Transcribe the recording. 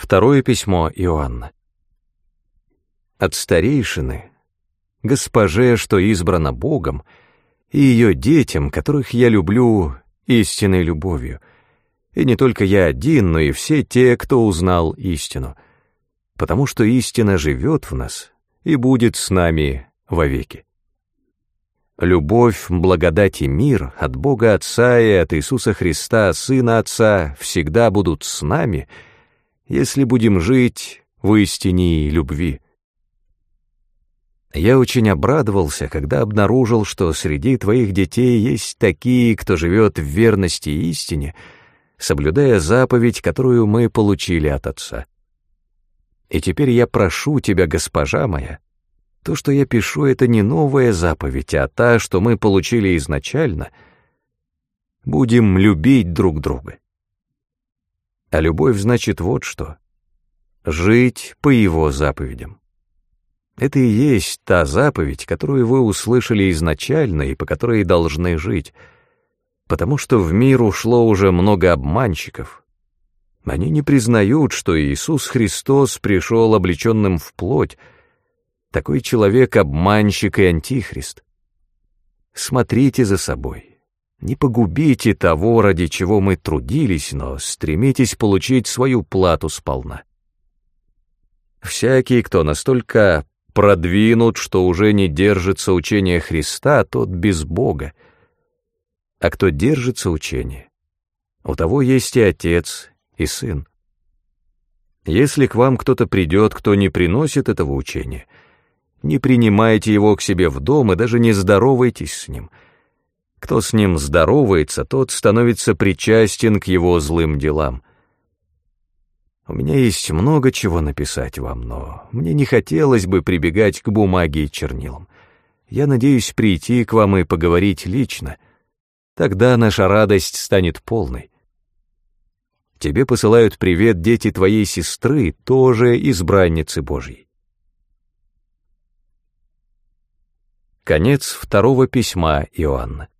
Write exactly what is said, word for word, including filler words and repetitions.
Второе письмо Иоанна. От старейшины, госпоже, что избрана Богом, и ее детям, которых я люблю истинной любовью, и не только я один, но и все те, кто узнал истину, потому что истина живет в нас и будет с нами вовеки. Любовь, благодать и мир от Бога Отца и от Иисуса Христа, Сына Отца, всегда будут с нами, если будем жить в истине и любви. Я очень обрадовался, когда обнаружил, что среди твоих детей есть такие, кто живет в верности и истине, соблюдая заповедь, которую мы получили от Отца. И теперь я прошу тебя, госпожа моя, то, что я пишу, это не новая заповедь, а та, что мы получили изначально. Будем любить друг друга. А любовь значит вот что: жить по его заповедям. Это и есть та заповедь, которую вы услышали изначально и по которой должны жить, потому что в мир ушло уже много обманщиков. Они не признают, что Иисус Христос пришел облеченным в плоть. Такой человек — обманщик и антихрист. Смотрите за собой. Не погубите того, ради чего мы трудились, но стремитесь получить свою плату сполна. Всякий, кто настолько продвинут, что уже не держится учения Христа, тот без Бога. А кто держится учения, у того есть и Отец, и Сын. Если к вам кто-то придет, кто не приносит этого учения, не принимайте его к себе в дом и даже не здоровайтесь с ним. Кто с ним здоровается, тот становится причастен к его злым делам. У меня есть много чего написать вам, но мне не хотелось бы прибегать к бумаге и чернилам. Я надеюсь прийти к вам и поговорить лично. Тогда наша радость станет полной. Тебе посылают привет дети твоей сестры, тоже избранницы Божьей. Конец второго письма Иоанна.